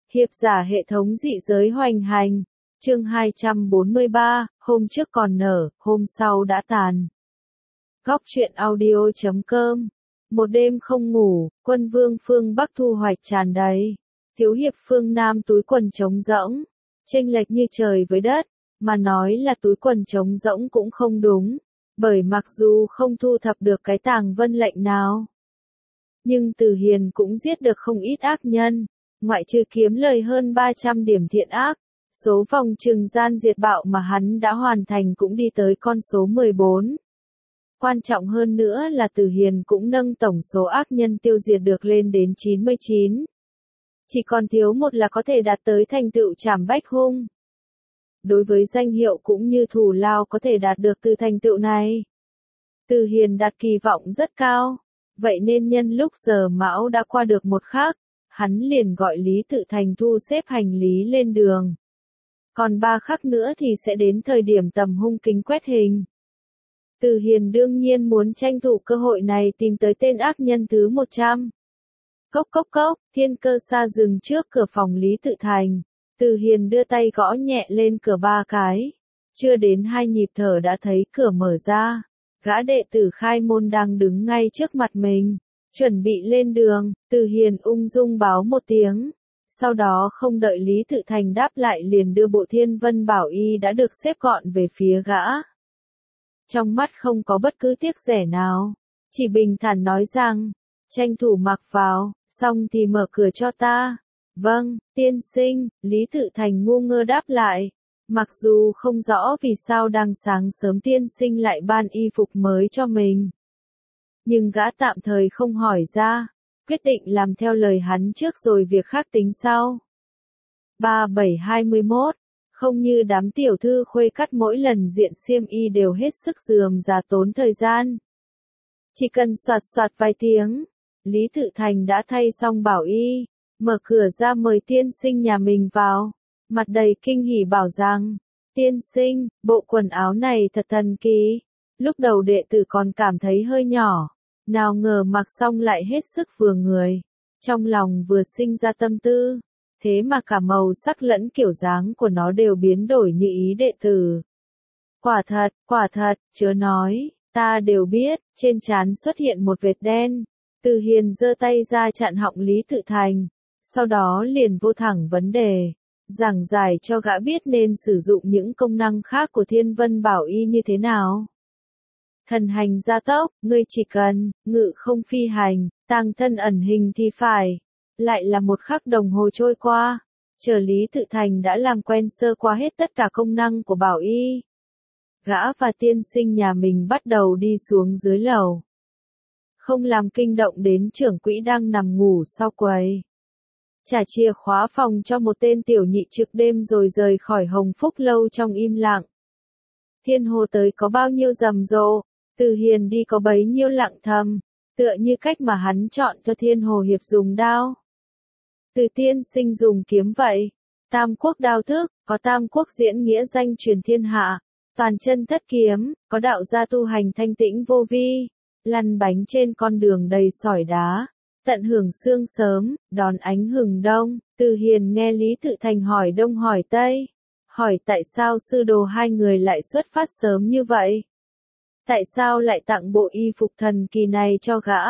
Hiệp giả hệ thống dị giới hoành hành. Chương 243, hôm trước còn nở, hôm sau đã tàn. Góc truyện audio.com. Một đêm không ngủ, quân vương phương Bắc thu hoạch tràn đầy. Thiếu hiệp phương Nam túi quần trống rỗng. Chênh lệch như trời với đất, mà nói là túi quần trống rỗng cũng không đúng. Bởi mặc dù không thu thập được cái tàng vân lệnh nào, nhưng Từ Hiền cũng giết được không ít ác nhân. Ngoại trừ kiếm lời hơn 300 điểm thiện ác, số vòng trừng gian diệt bạo mà hắn đã hoàn thành cũng đi tới con số 14. Quan trọng hơn nữa là Từ Hiền cũng nâng tổng số ác nhân tiêu diệt được lên đến 99. Chỉ còn thiếu một là có thể đạt tới thành tựu trảm bách hung. Đối với danh hiệu cũng như thù lao có thể đạt được từ thành tựu này, Từ Hiền đặt kỳ vọng rất cao. Vậy nên nhân lúc giờ Mão đã qua được một khắc, hắn liền gọi Lý Tự Thành thu xếp hành lý lên đường. Còn 3 khắc nữa thì sẽ đến thời điểm tầm hung kính quét hình. Từ Hiền đương nhiên muốn tranh thủ cơ hội này tìm tới tên ác nhân thứ 100. Cốc cốc cốc, Thiên Cơ Sa dừng trước cửa phòng Lý Tự Thành. Từ Hiền đưa tay gõ nhẹ lên cửa 3 cái. Chưa đến 2 nhịp thở đã thấy cửa mở ra. Gã đệ tử khai môn đang đứng ngay trước mặt mình, chuẩn bị lên đường. Từ Hiền ung dung báo một tiếng. Sau đó không đợi Lý Tự Thành đáp lại liền đưa bộ Thiên Vân Bảo Y đã được xếp gọn về phía gã. Trong mắt không có bất cứ tiếc rẻ nào, chỉ bình thản nói rằng, tranh thủ mặc vào, xong thì mở cửa cho ta. Vâng, tiên sinh, Lý Tự Thành ngu ngơ đáp lại. Mặc dù không rõ vì sao đang sáng sớm tiên sinh lại ban y phục mới cho mình, nhưng gã tạm thời không hỏi ra, quyết định làm theo lời hắn trước rồi việc khác tính sau. 3721, không như đám tiểu thư khuê cắt mỗi lần diện xiêm y đều hết sức rườm rà tốn thời gian. Chỉ cần soạt soạt vài tiếng, Lý Tự Thành đã thay xong bảo y, mở cửa ra mời tiên sinh nhà mình vào. Mặt đầy kinh hỉ bảo rằng, tiên sinh, bộ quần áo này thật thần kỳ. Lúc đầu đệ tử còn cảm thấy hơi nhỏ, nào ngờ mặc xong lại hết sức vừa người. Trong lòng vừa sinh ra tâm tư, thế mà cả màu sắc lẫn kiểu dáng của nó đều biến đổi như ý đệ tử. Quả thật, chớ nói, ta đều biết. Trên trán xuất hiện một vệt đen. Từ Hiền giơ tay ra chặn họng Lý Tự Thành, sau đó liền vô thẳng vấn đề. Giảng giải cho gã biết nên sử dụng những công năng khác của Thiên Vân Bảo Y như thế nào. Thần hành gia tốc, ngươi chỉ cần, ngự không phi hành, tàng thân ẩn hình thì phải. Lại là một khắc đồng hồ trôi qua, chờ Lý Tự Thành đã làm quen sơ qua hết tất cả công năng của Bảo Y. Gã và tiên sinh nhà mình bắt đầu đi xuống dưới lầu. Không làm kinh động đến trưởng quỹ đang nằm ngủ sau quầy. Trả chìa khóa phòng cho một tên tiểu nhị trực đêm rồi rời khỏi Hồng Phúc lâu trong im lặng. Thiên Hồ tới có bao nhiêu rầm rộ, Từ Hiền đi có bấy nhiêu lặng thầm, tựa như cách mà hắn chọn cho Thiên Hồ hiệp dùng đao. Từ tiên sinh dùng kiếm vậy. Tam quốc đao thức, có tam quốc diễn nghĩa danh truyền thiên hạ. Toàn chân thất kiếm, có đạo gia tu hành thanh tĩnh vô vi. Lăn bánh trên con đường đầy sỏi đá. Tận hưởng sương sớm, đón ánh hừng đông. Từ Hiền nghe Lý Tự Thành hỏi đông hỏi tây. Hỏi tại sao sư đồ hai người lại xuất phát sớm như vậy? Tại sao lại tặng bộ y phục thần kỳ này cho gã?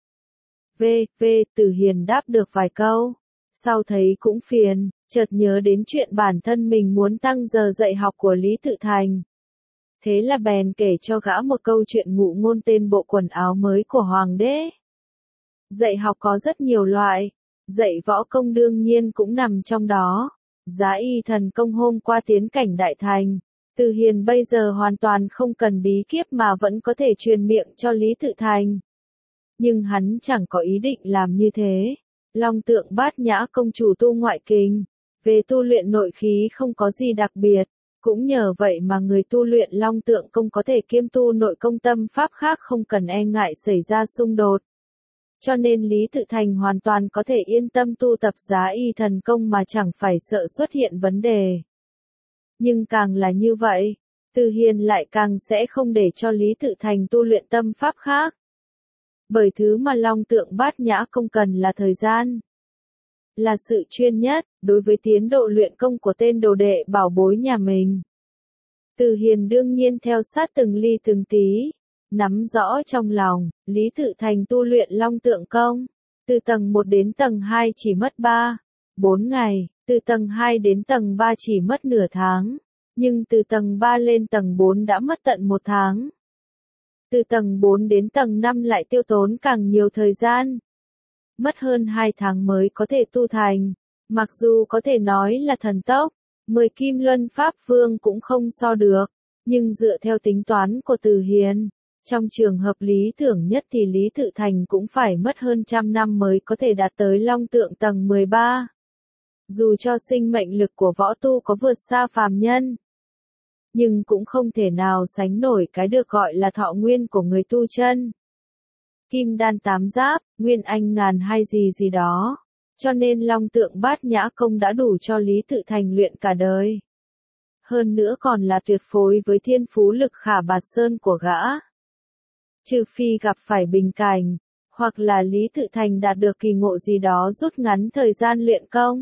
Từ Hiền đáp được vài câu. Sau thấy cũng phiền, chợt nhớ đến chuyện bản thân mình muốn tăng giờ dạy học của Lý Tự Thành. Thế là bèn kể cho gã một câu chuyện ngụ ngôn tên bộ quần áo mới của Hoàng đế. Dạy học có rất nhiều loại, dạy võ công đương nhiên cũng nằm trong đó. Giá y thần công hôm qua tiến cảnh đại thành, Từ Hiền bây giờ hoàn toàn không cần bí kíp mà vẫn có thể truyền miệng cho Lý Tự Thành. Nhưng hắn chẳng có ý định làm như thế. Long Tượng Bát Nhã công chủ tu ngoại kinh, về tu luyện nội khí không có gì đặc biệt, cũng nhờ vậy mà người tu luyện Long Tượng công có thể kiêm tu nội công tâm pháp khác không cần e ngại xảy ra xung đột. Cho nên Lý Tự Thành hoàn toàn có thể yên tâm tu tập giá y thần công mà chẳng phải sợ xuất hiện vấn đề. Nhưng càng là như vậy, Từ Hiền lại càng sẽ không để cho Lý Tự Thành tu luyện tâm pháp khác. Bởi thứ mà Long Tượng Bát Nhã công cần là thời gian. là sự chuyên nhất, đối với tiến độ luyện công của tên đồ đệ bảo bối nhà mình. Từ Hiền đương nhiên theo sát từng ly từng tí, nắm rõ trong lòng, Lý Tự Thành tu luyện Long Tượng Công. Từ tầng 1 đến tầng 2 chỉ mất 4 ngày, từ tầng 2 đến tầng 3 chỉ mất nửa tháng, nhưng từ tầng 3 lên tầng 4 đã mất tận 1 tháng. Từ tầng 4 đến tầng 5 lại tiêu tốn càng nhiều thời gian. Mất hơn 2 tháng mới có thể tu thành, mặc dù có thể nói là thần tốc, 10 Kim Luân Pháp Vương cũng không so được, nhưng dựa theo tính toán của Từ Hiền, trong trường hợp lý tưởng nhất thì Lý Tự Thành cũng phải mất hơn 100 năm mới có thể đạt tới Long Tượng tầng 13. Dù cho sinh mệnh lực của võ tu có vượt xa phàm nhân, nhưng cũng không thể nào sánh nổi cái được gọi là thọ nguyên của người tu chân. Kim đan 8 giáp, nguyên anh ngàn hai gì đó, cho nên Long Tượng Bát Nhã Công đã đủ cho Lý Tự Thành luyện cả đời. Hơn nữa còn là tuyệt phối với thiên phú lực khả bạt sơn của gã. Trừ phi gặp phải bình cảnh, hoặc là Lý Tự Thành đạt được kỳ ngộ gì đó rút ngắn thời gian luyện công.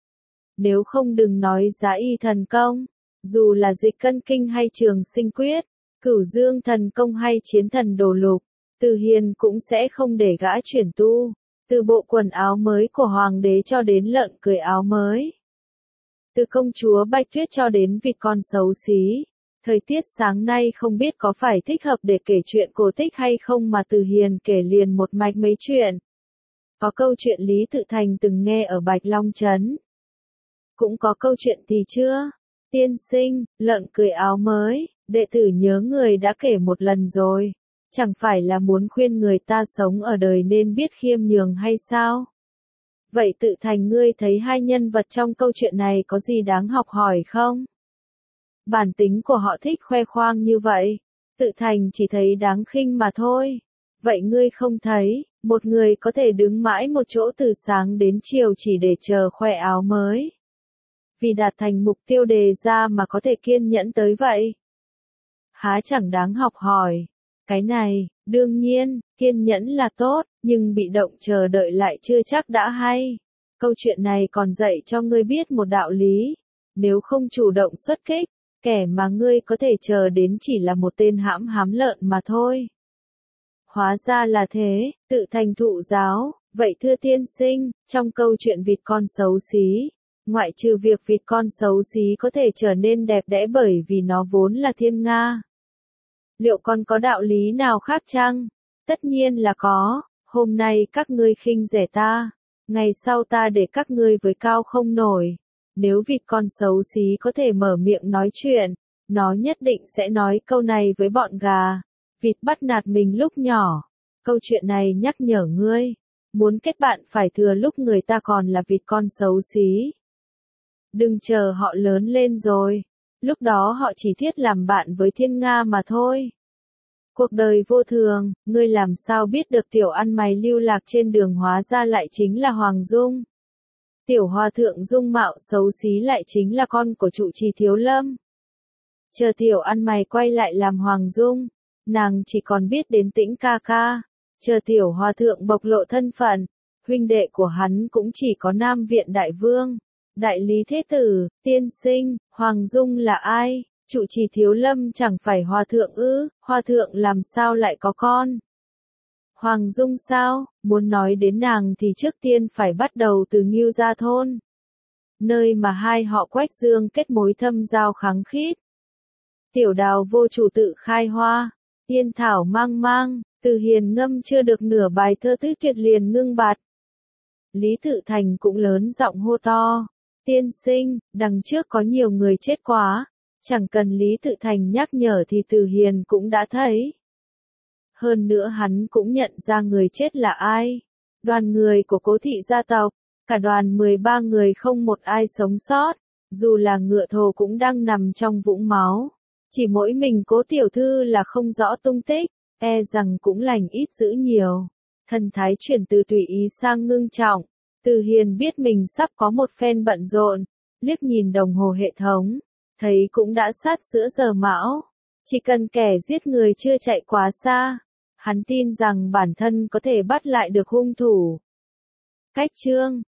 Nếu không đừng nói Giá Y Thần Công, dù là Dịch Cân Kinh hay Trường Sinh Quyết, Cửu Dương Thần Công hay Chiến Thần Đồ Lục, Từ Hiền cũng sẽ không để gã chuyển tu, từ bộ quần áo mới của hoàng đế cho đến lợn cưỡi áo mới. Từ công chúa Bạch Tuyết cho đến vịt con xấu xí. Thời tiết sáng nay không biết có phải thích hợp để kể chuyện cổ tích hay không mà Từ Hiền kể liền một mạch mấy chuyện. Có câu chuyện Lý Tự Thành từng nghe ở Bạch Long Trấn. Cũng có câu chuyện thì chưa. Tiên sinh, lợn cưỡi áo mới, đệ tử nhớ người đã kể một lần rồi. Chẳng phải là muốn khuyên người ta sống ở đời nên biết khiêm nhường hay sao? Vậy Tự Thành ngươi thấy hai nhân vật trong câu chuyện này có gì đáng học hỏi không? Bản tính của họ thích khoe khoang như vậy. Tự Thành chỉ thấy đáng khinh mà thôi. Vậy ngươi không thấy, một người có thể đứng mãi một chỗ từ sáng đến chiều chỉ để chờ khoe áo mới. Vì đạt thành mục tiêu đề ra mà có thể kiên nhẫn tới vậy. Há chẳng đáng học hỏi. Cái này, đương nhiên, kiên nhẫn là tốt, nhưng bị động chờ đợi lại chưa chắc đã hay. Câu chuyện này còn dạy cho ngươi biết một đạo lý. Nếu không chủ động xuất kích, kẻ mà ngươi có thể chờ đến chỉ là một tên hãm lợn mà thôi. Hóa ra là thế, Tự Thành thụ giáo, vậy thưa tiên sinh, trong câu chuyện vịt con xấu xí, ngoại trừ việc vịt con xấu xí có thể trở nên đẹp đẽ bởi vì nó vốn là thiên nga. Liệu còn có đạo lý nào khác chăng? Tất nhiên là có, hôm nay các ngươi khinh rẻ ta, ngày sau ta để các ngươi với cao không nổi. Nếu vịt con xấu xí có thể mở miệng nói chuyện, nó nhất định sẽ nói câu này với bọn gà. Vịt bắt nạt mình lúc nhỏ. Câu chuyện này nhắc nhở ngươi, muốn kết bạn phải thừa lúc người ta còn là vịt con xấu xí. Đừng chờ họ lớn lên rồi, lúc đó họ chỉ thiết làm bạn với thiên nga mà thôi. Cuộc đời vô thường, ngươi làm sao biết được tiểu ăn mày lưu lạc trên đường hóa ra lại chính là Hoàng Dung. Tiểu hòa thượng dung mạo xấu xí lại chính là con của trụ trì Thiếu Lâm. Chờ tiểu ăn mày quay lại làm Hoàng Dung, nàng chỉ còn biết đến Tĩnh ca ca. Chờ tiểu hòa thượng bộc lộ thân phận, huynh đệ của hắn cũng chỉ có Nam Viện Đại Vương, Đại Lý Thế Tử, tiên sinh, Hoàng Dung là ai? Trụ trì Thiếu Lâm chẳng phải hòa thượng ư, hòa thượng làm sao lại có con? Hoàng Dung sao? Muốn nói đến nàng thì trước tiên phải bắt đầu từ Ngưu Gia Thôn, nơi mà hai họ Quách Dương kết mối thâm giao kháng khít. Tiểu đào vô chủ tự khai hoa, tiên thảo mang mang, Từ Hiền ngâm chưa được nửa bài thơ tứ tuyệt liền ngưng bặt. Lý Tự Thành cũng lớn giọng hô to, tiên sinh, đằng trước có nhiều người chết quá, chẳng cần Lý Tự Thành nhắc nhở thì Từ Hiền cũng đã thấy. Hơn nữa hắn cũng nhận ra người chết là ai. Đoàn người của Cố thị gia tộc, cả đoàn 13 người không một ai sống sót, dù là ngựa thồ cũng đang nằm trong vũng máu. Chỉ mỗi mình Cố tiểu thư là không rõ tung tích, e rằng cũng lành ít dữ nhiều. Thần thái chuyển từ tùy ý sang ngưng trọng. Từ Hiền biết mình sắp có một phen bận rộn, liếc nhìn đồng hồ hệ thống, thấy cũng đã sát giữa giờ mão. Chỉ cần kẻ giết người chưa chạy quá xa, hắn tin rằng bản thân có thể bắt lại được hung thủ. Cách chương